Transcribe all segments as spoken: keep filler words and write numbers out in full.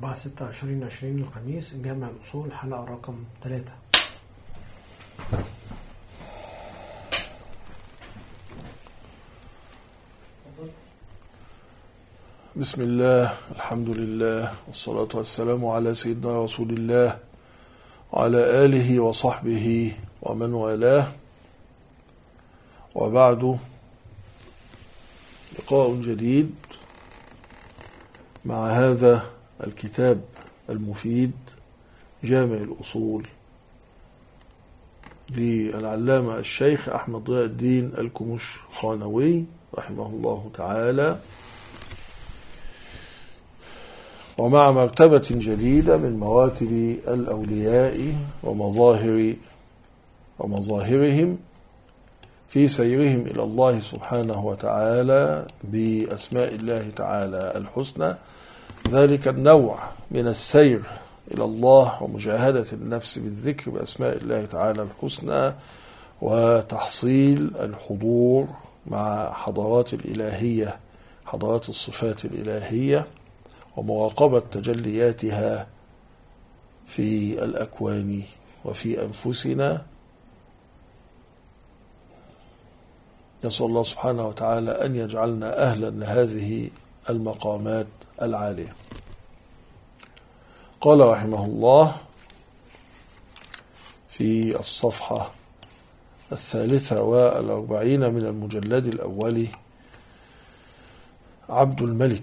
أربعة ستة عشرين عشرين الخميس، جامع الأصول، حلقة رقم ثلاثة. بسم الله، الحمد لله، والصلاة والسلام على سيدنا رسول الله وعلى آله وصحبه ومن والاه، وبعد. لقاء جديد مع هذا الكتاب المفيد، جامع الأصول للعلامة الشيخ أحمد ضياء الدين الكمش-خانوي رحمه الله تعالى، ومع مرتبة جديدة من مراتب الأولياء ومظاهر ومظاهرهم في سيرهم إلى الله سبحانه وتعالى بأسماء الله تعالى الحسنى. ذلك النوع من السير إلى الله ومجاهدة النفس بالذكر بأسماء الله تعالى الحسنى، وتحصيل الحضور مع حضرات الإلهية، حضرات الصفات الإلهية، ومراقبة تجلياتها في الأكوان وفي أنفسنا. نسأل الله سبحانه وتعالى أن يجعلنا أهلا لهذه المقامات العالية. قال رحمه الله في الصفحة الثالثة والأربعين من المجلد الأول: عبد الملك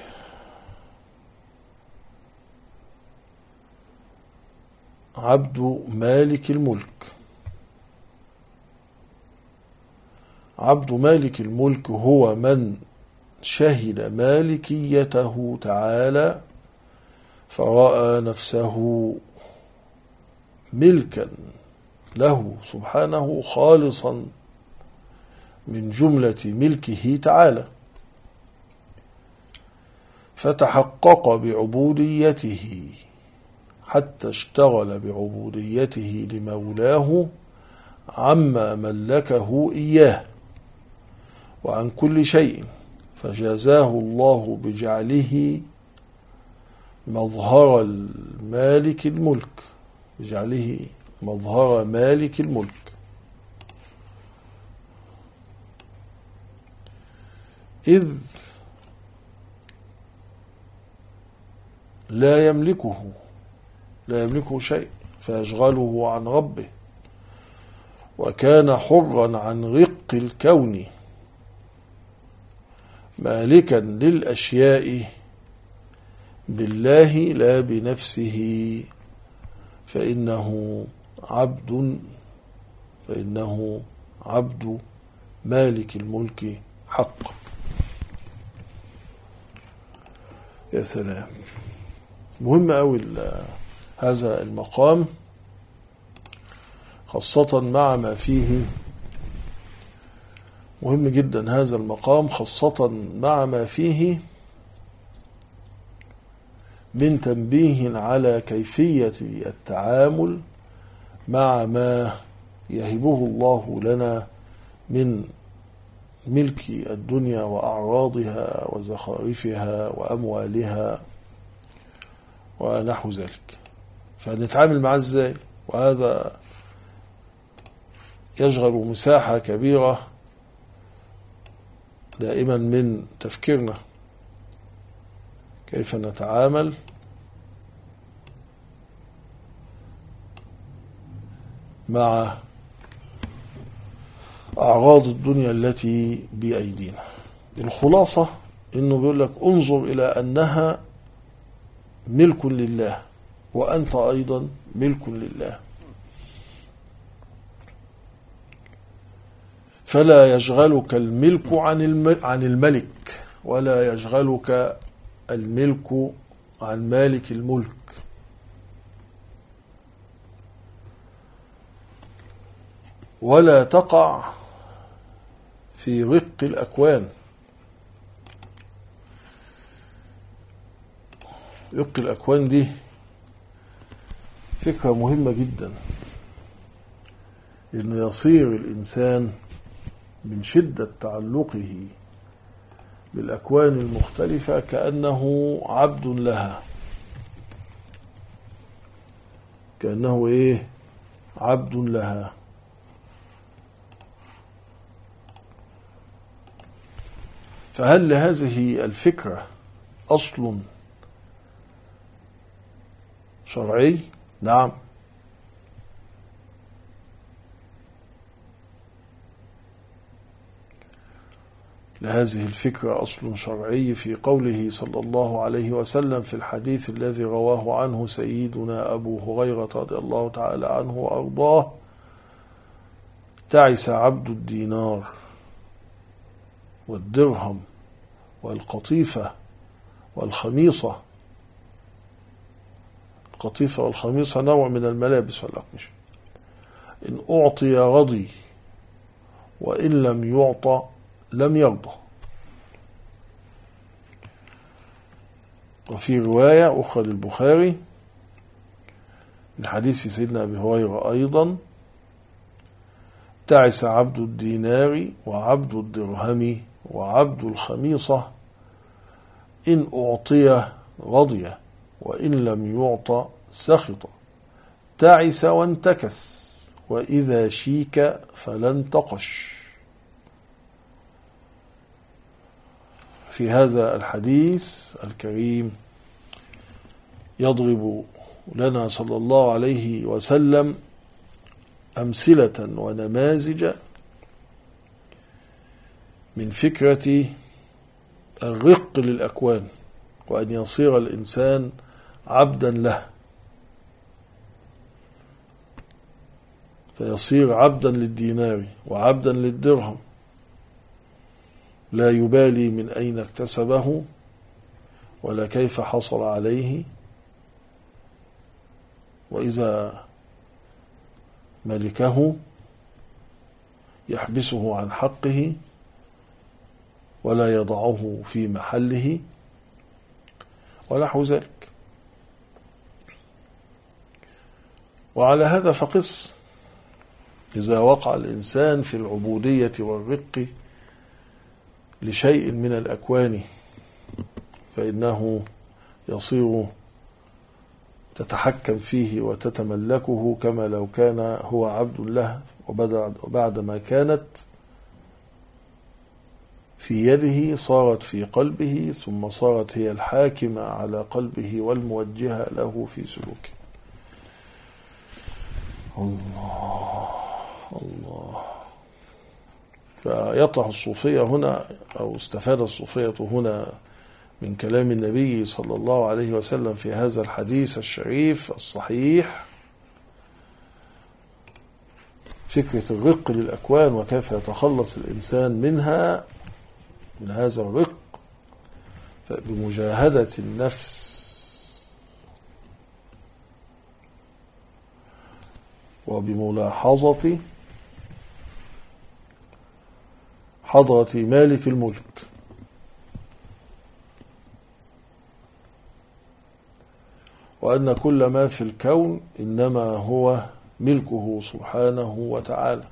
عبد مالك الملك. عبد مالك الملك هو من شهد مالكيته تعالى فرأى نفسه ملكا له سبحانه خالصا من جملة ملكه تعالى، فتحقق بعبوديته حتى اشتغل بعبوديته لمولاه عما ملكه إياه وعن كل شيء، فجازاه الله بجعله مظهر المالك الملك، بجعله مظهر مالك الملك. إذ لا يملكه لا يملكه شيء فيشغله عن ربه، وكان حرا عن رق الكون مالكا للأشياء بالله لا بنفسه، فإنه عبد فإنه عبد مالك الملك حق. يا سلام، مهم أوي هذا المقام، خاصة مع ما فيه. مهم جدا هذا المقام خاصة مع ما فيه من تنبيه على كيفية التعامل مع ما يهبه الله لنا من ملك الدنيا وأعراضها وزخارفها وأموالها ونحو ذلك، فنتعامل معه ازاي. وهذا يشغل مساحة كبيرة دائما من تفكيرنا، كيف نتعامل مع أعراض الدنيا التي بأيدينا. الخلاصة إنه بيقول لك انظر إلى أنها ملك لله، وأنت أيضا ملك لله، فلا يشغلك الملك عن الملك، ولا يشغلك الملك عن مالك الملك. ولا تقع في رق الأكوان. رق الأكوان دي فكرة مهمة جدا، إنه يصير الإنسان من شدة تعلقه بالأكوان المختلفة كأنه عبد لها، كأنه إيه عبد لها. فهل لهذه الفكرة أصل شرعي؟ نعم، لهذه الفكرة أصل شرعي في قوله صلى الله عليه وسلم في الحديث الذي رواه عنه سيدنا أبو هريرة رضي الله تعالى عنه وأرضاه: تعس عبد الدينار والدرهم والقطيفة والخميصة. القطيفة والخميصة نوع من الملابس والأقمشة. إن أعطي رضي وإن لم يعطى لم يرضى. وفي رواية أخرى للبخاري من حديث سيدنا أبي هريرة أيضا: تعس عبد الدينار وعبد الدرهم وعبد الخميصة، إن أعطي رضي وإن لم يعطى سخط، تعس وانتكس، وإذا شيك فلن تقش. في هذا الحديث الكريم يضرب لنا صلى الله عليه وسلم أمثلة ونماذج من فكرة الرق للأكوان، وأن يصير الإنسان عبدا له، فيصير عبدا للدينار وعبدا للدرهم، لا يبالي من أين اكتسبه ولا كيف حصل عليه، وإذا ملكه يحبسه عن حقه ولا يضعه في محله ونحو ذلك. وعلى هذا فقس إذا وقع الإنسان في العبودية والرق لشيء من الأكوان، فإنه يصير تتحكم فيه وتتملكه كما لو كان هو عبد له، وبعدما كانت في يده صارت في قلبه، ثم صارت هي الحاكمة على قلبه والموجهة له في سلوكه. الله الله. فيطرح الصوفية هنا، أو استفاد الصوفية هنا من كلام النبي صلى الله عليه وسلم في هذا الحديث الشريف الصحيح فكرة الرق للأكوان، وكيف يتخلص الإنسان منها، من هذا الرق، بمجاهدة النفس وبملاحظة حضرة مالك الملك، وأن كل ما في الكون إنما هو ملكه سبحانه وتعالى،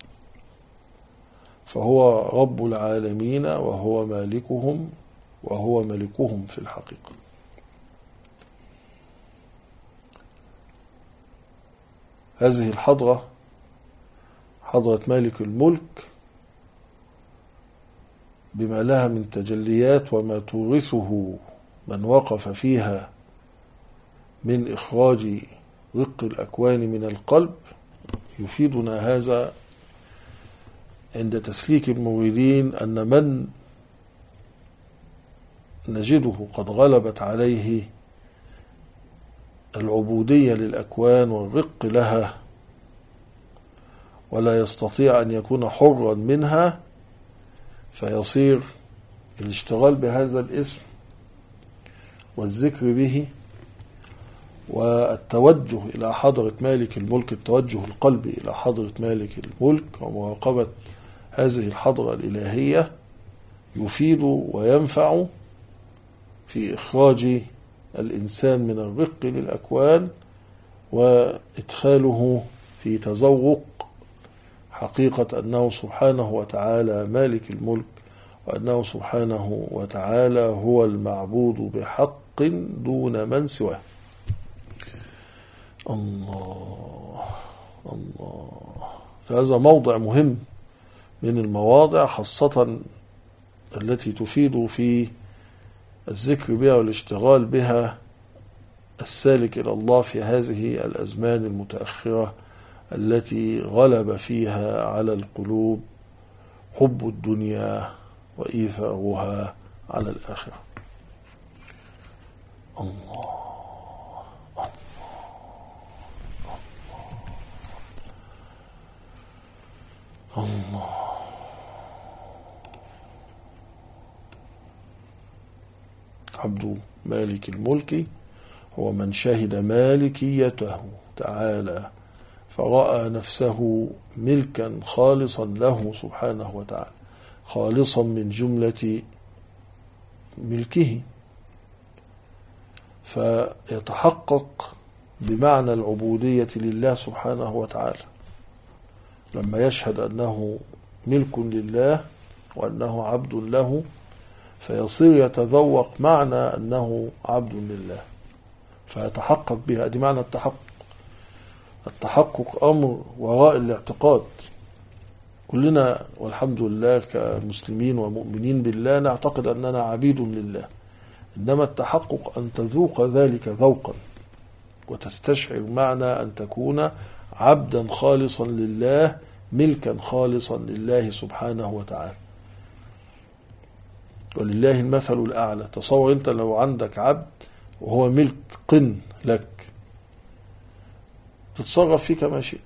فهو رب العالمين وهو مالكهم وهو ملكهم في الحقيقة. هذه الحضرة، حضرة مالك الملك، بما لها من تجليات وما تورثه من وقف فيها من إخراج رق الأكوان من القلب، يفيدنا هذا عند تسليك المريدين أن من نجده قد غلبت عليه العبودية للأكوان والرق لها، ولا يستطيع أن يكون حرا منها، فيصير الاشتغال بهذا الاسم والذكر به والتوجه إلى حضرة مالك الملك، التوجه القلبي إلى حضرة مالك الملك ومراقبة هذه الحضرة الإلهية، يفيد وينفع في إخراج الإنسان من الرق للأكوان وإدخاله في تذوق حقيقة أنه سبحانه وتعالى مالك الملك، وأنه سبحانه وتعالى هو المعبود بحق دون من سواه. الله الله. فهذا موضع مهم من المواضع، خاصة التي تفيد في الذكر بها والاشتغال بها السالك إلى الله في هذه الأزمان المتأخرة التي غلب فيها على القلوب حب الدنيا وإيثارها على الآخرة. الله الله الله. عبد مالك الملك هو من شهد مالكيته تعالى فرأى نفسه ملكا خالصا له سبحانه وتعالى، خالصا من جملة ملكه، فيتحقق بمعنى العبودية لله سبحانه وتعالى لما يشهد أنه ملك لله وأنه عبد له، فيصير يتذوق معنى أنه عبد لله فيتحقق بها. دي معنى التحقق. التحقق أمر وراء الاعتقاد. كلنا والحمد لله كمسلمين ومؤمنين بالله نعتقد أننا عبيد لله، إنما التحقق أن تذوق ذلك ذوقا وتستشعر معنى أن تكون عبدا خالصا لله، ملكا خالصا لله سبحانه وتعالى. ولله المثل الأعلى. تصور أنت لو عندك عبد وهو ملك قن لك، تتصرف فيه كما شئت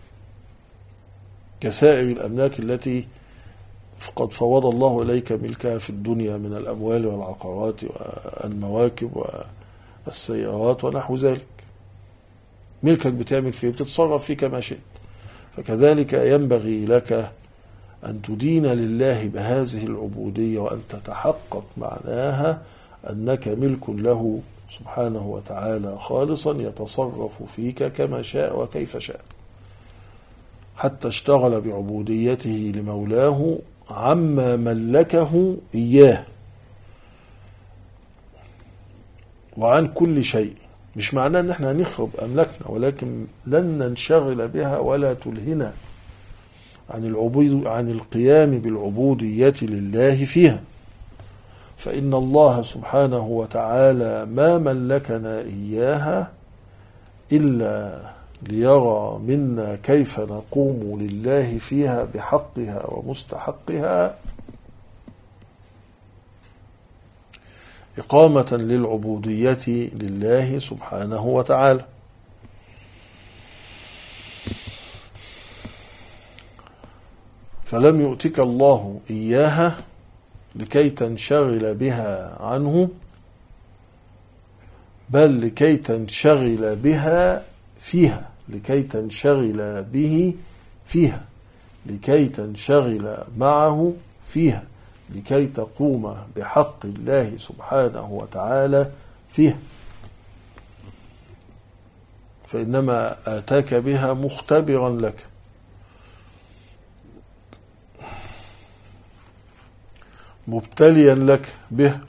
كسائر الأملاك التي قد فوض الله إليك ملكها في الدنيا من الأموال والعقارات والمواكب والسيارات ونحو ذلك. ملكك بتعمل فيه، بتتصرف فيه كما شئت. فكذلك ينبغي لك أن تدين لله بهذه العبودية وأن تتحقق معناها أنك ملك له سبحانه وتعالى خالصا يتصرف فيك كما شاء وكيف شاء، حتى اشتغل بعبوديته لمولاه عما ملكه إياه وعن كل شيء. مش معناه أن احنا هنخرب أملاكنا، ولكن لن ننشغل بها ولا تلهنا عن العبود عن القيام بالعبودية لله فيها. فإن الله سبحانه وتعالى ما ملكنا إياها إلا ليرى منا كيف نقوم لله فيها بحقها ومستحقها إقامة للعبودية لله سبحانه وتعالى. فلم يؤتك الله إياها لكي تنشغل بها عنه، بل لكي تنشغل بها فيها، لكي تنشغل به فيها، لكي تنشغل معه فيها، لكي تقوم بحق الله سبحانه وتعالى فيها. فإنما آتاك بها مختبرا لك، مبتليا لك به،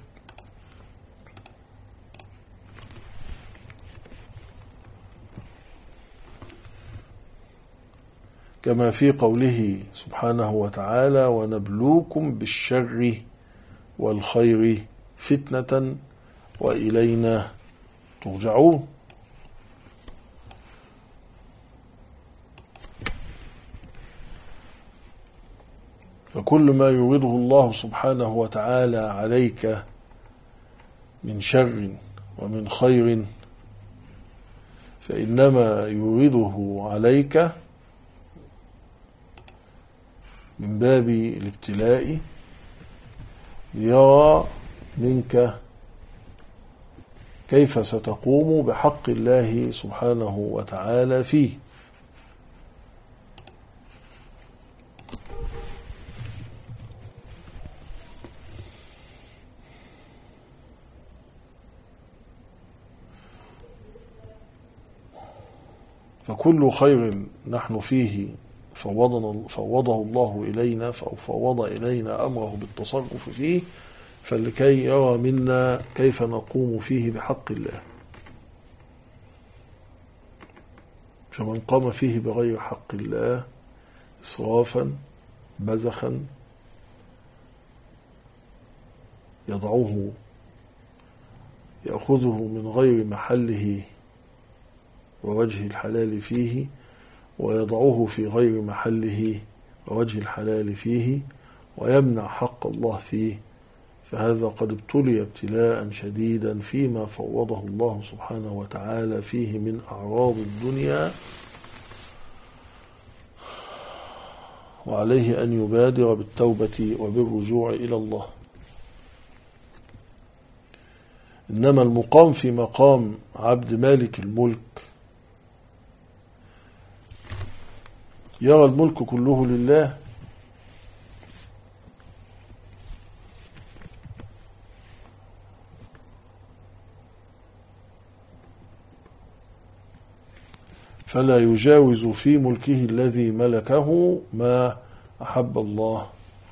كما في قوله سبحانه وتعالى: ونبلوكم بالشر والخير فتنة وإلينا ترجعون. فكل ما يريده الله سبحانه وتعالى عليك من شر ومن خير فإنما يريده عليك من باب الابتلاء ليرى منك كيف ستقوم بحق الله سبحانه وتعالى فيه. فكل خير نحن فيه فوضنا فوضه الله إلينا أو فوض إلينا أمره بالتصرف فيه، فلكي يرى منا كيف نقوم فيه بحق الله. فمن قام فيه بغير حق الله إسرافا بذخا يضعه يأخذه من غير محله ووجه الحلال فيه، ويضعه في غير محله ووجه الحلال فيه، ويمنع حق الله فيه، فهذا قد ابتلي ابتلاء شديدا فيما فوضه الله سبحانه وتعالى فيه من أعراض الدنيا، وعليه أن يبادر بالتوبة وبالرجوع إلى الله. إنما المقام في مقام عبد مالك الملك يرى الملك كله لله، فلا يجاوز في ملكه الذي ملكه ما أحب الله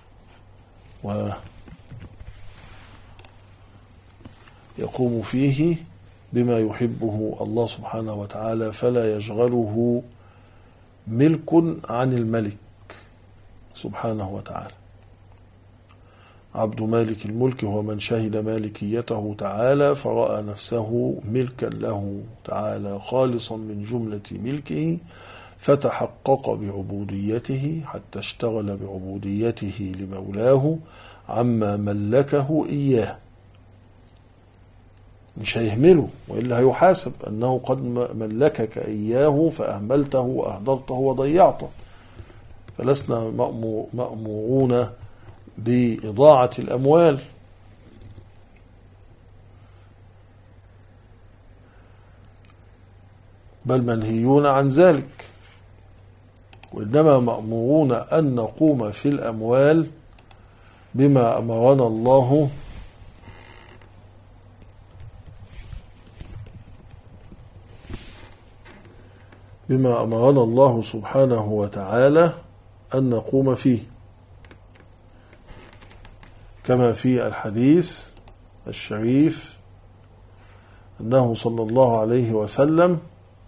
ويقوم فيه بما يحبه الله سبحانه وتعالى، فلا يشغله ملك عن الملك سبحانه وتعالى. عبد مالك الملك هو من شهد مالكيته تعالى فرأى نفسه ملكا له تعالى خالصا من جملة ملكه، فتحقق بعبوديته حتى اشتغل بعبوديته لمولاه عما ملكه إياه. مش هيهمله، وإلا هيحاسب أنه قد ملكك إياه فأهملته وأهدرته وضيعته. فلسنا مأمورون بإضاعة الأموال، بل منهيون عن ذلك، وإنما مأمورون أن نقوم في الأموال بما أمرنا الله بما أمرنا الله سبحانه وتعالى أن نقوم فيه، كما في الحديث الشريف أنه صلى الله عليه وسلم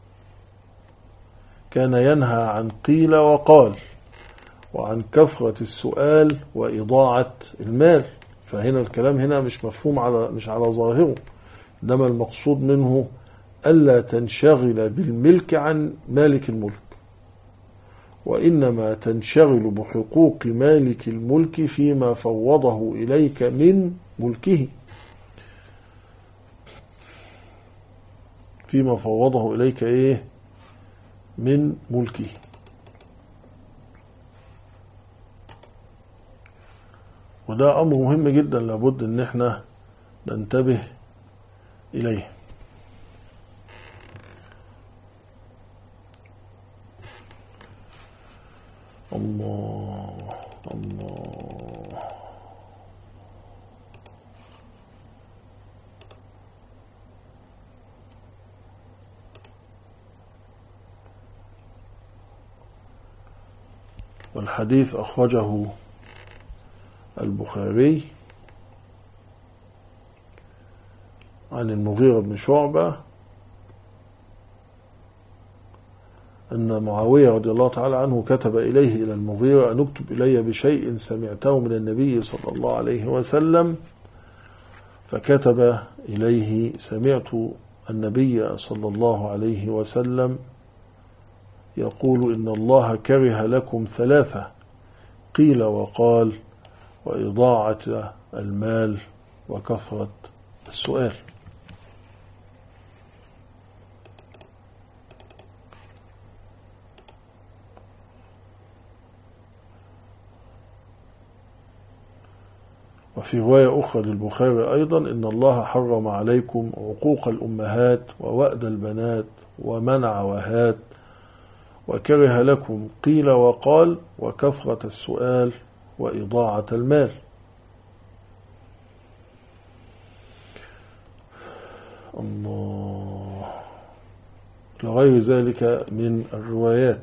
كان ينهى عن قيل وقال وعن كثرة السؤال وإضاعة المال. فهنا الكلام هنا مش مفهوم على مش على ظاهره، إنما المقصود منه ألا تنشغل بالملك عن مالك الملك، وإنما تنشغل بحقوق مالك الملك فيما فوضه إليك من ملكه، فيما فوضه إليك إيه من ملكه. وده أمر مهم جدا لابد أن احنا ننتبه إليه. الله الله والحديث أخرجه البخاري عن المغيرة بن شعبة أن معاوية رضي الله تعالى عنه كتب إليه إلى المغيرة أن اكتب إلي بشيء سمعته من النبي صلى الله عليه وسلم، فكتب إليه: سمعت النبي صلى الله عليه وسلم يقول إن الله كره لكم ثلاثة: قيل وقال، وإضاعة المال، وكثرة السؤال. وفي رواية أخرى للبخاري أيضا: إن الله حرم عليكم عقوق الأمهات ووأد البنات ومنع وهات، وكره لكم قيل وقال، وكثرة السؤال، وإضاعة المال. الله، لغير ذلك من الروايات.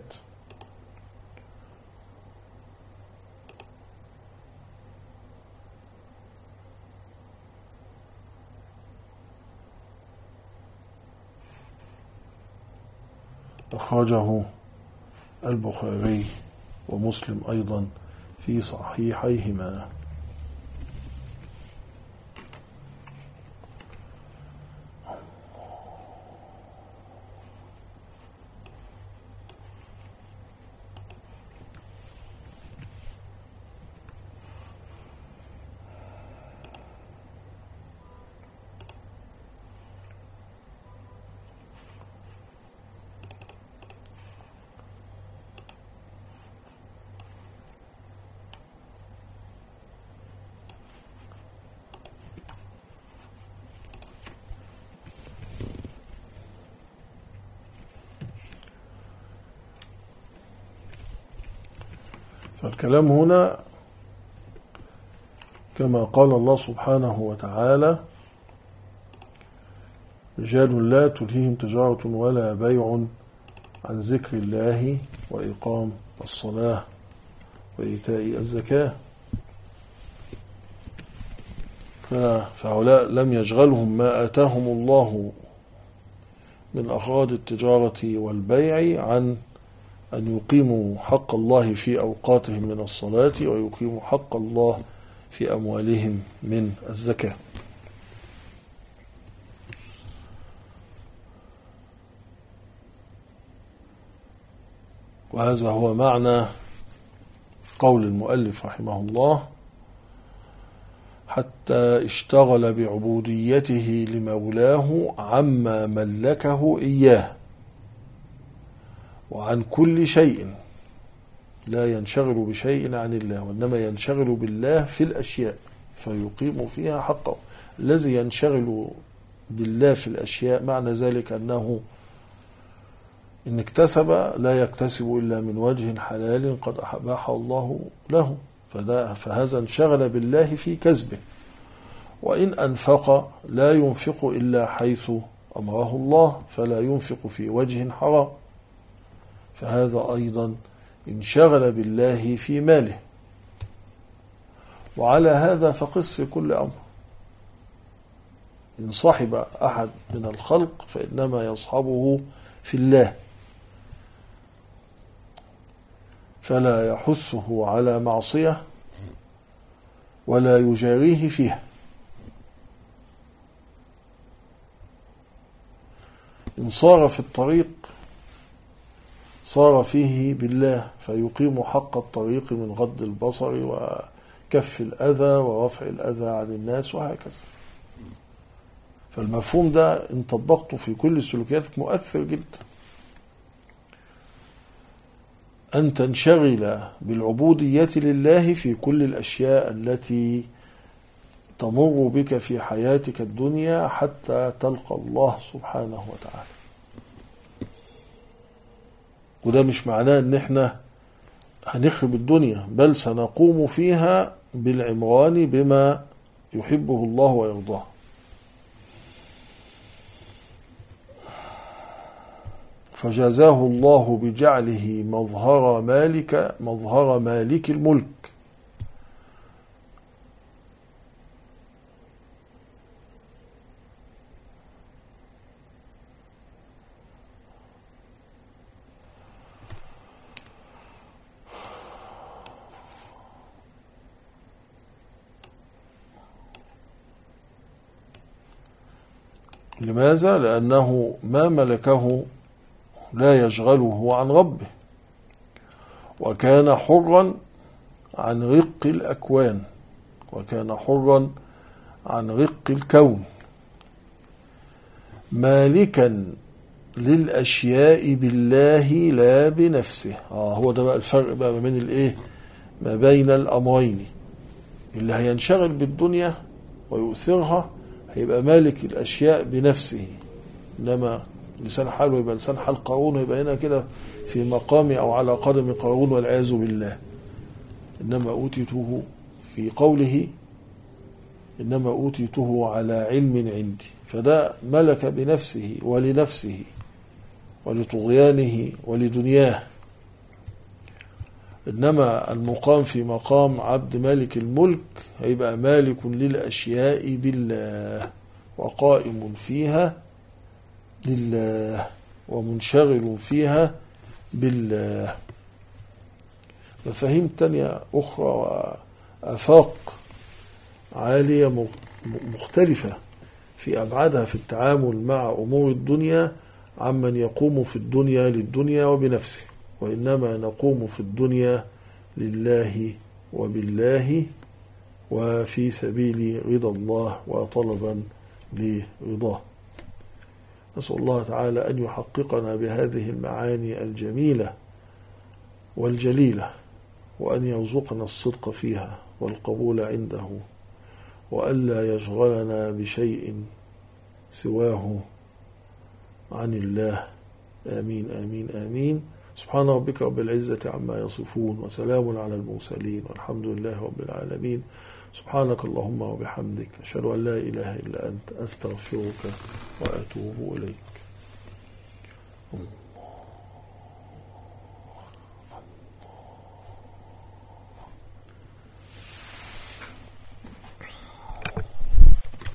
أخرجه البخاري ومسلم أيضا في صحيحيهما. فالكلام هنا كما قال الله سبحانه وتعالى: رجال لا تلهيهم تجارة ولا بيع عن ذكر الله وإقام الصلاة وإيتاء الزكاة. فهؤلاء لم يشغلهم ما آتاهم الله من أغراض التجارة والبيع عن أن يقيموا حق الله في أوقاتهم من الصلاة ويقيموا حق الله في أموالهم من الزكاة. وهذا هو معنى قول المؤلف رحمه الله: حتى اشتغل بعبوديته لمولاه عما ملكه إياه وعن كل شيء، لا ينشغل بشيء عن الله وإنما ينشغل بالله في الأشياء فيقيم فيها حقه. الذي ينشغل بالله في الأشياء معنى ذلك أنه إن اكتسب لا يكتسب إلا من وجه حلال قد أباح الله له، فهذا انشغل بالله في كسبه. وإن أنفق لا ينفق إلا حيث أمره الله، فلا ينفق في وجه حرام، فهذا أيضا انشغل بالله في ماله. وعلى هذا فقس في كل أمر. إن صحب أحد من الخلق فإنما يصحبه في الله، فلا يحثه على معصية ولا يجاريه فيها. إن صار في الطريق صار فيه بالله، فيقيم حق الطريق من غض البصر وكف الأذى ورفع الأذى عن الناس وهكذا. فالمفهوم ده إن طبقته في كل السلوكيات مؤثر جدا. أن تنشغل بالعبودية لله في كل الأشياء التي تمر بك في حياتك الدنيا حتى تلقى الله سبحانه وتعالى. وده مش معناه ان احنا هنخرب الدنيا، بل سنقوم فيها بالعمران بما يحبه الله ويرضاه. فجزاه الله بجعله مظهر مالك مظهر مالك الملك، لماذا؟ لأنه ما ملكه لا يشغله عن ربه، وكان حرا عن رق الأكوان، وكان حرا عن رق الكون، مالكا للأشياء بالله لا بنفسه. آه هو ده بقى الفرق بقى ما بين الايه ما بين الأمرين. اللي هينشغل بالدنيا ويؤثرها هيبقى مالك الأشياء بنفسه، إنما لسان حاله يبقى لسان حال قارون، يبقى هنا كده في مقام أو على قدم قارون والعياذ بالله. إنما أوتيته في قوله إنما أوتيته على علم عندي، فده ملك بنفسه ولنفسه ولطغيانه ولدنياه. إنما المقام في مقام عبد مالك الملك هيبقى مالك للأشياء بالله وقائم فيها لله. ومنشغل فيها بالله. مفاهيم تانية أخرى وآفاق عالية مختلفة في أبعادها في التعامل مع أمور الدنيا عمن يقوم في الدنيا للدنيا وبنفسه، وإنما نقوم في الدنيا لله وبالله وفي سبيل رضا الله وطلبا لرضاه. نسأل الله تعالى أن يحققنا بهذه المعاني الجميلة والجليلة، وأن يرزقنا الصدق فيها والقبول عنده، وألا يشغلنا بشيء سواه عن الله. آمين آمين آمين. سبحان ربك رب العزة عما يصفون، وسلام على المرسلين، والحمد لله رب العالمين. سبحانك اللهم وبحمدك، أشهد أن لا إله إلا أنت، أستغفرك وأتوب إليك.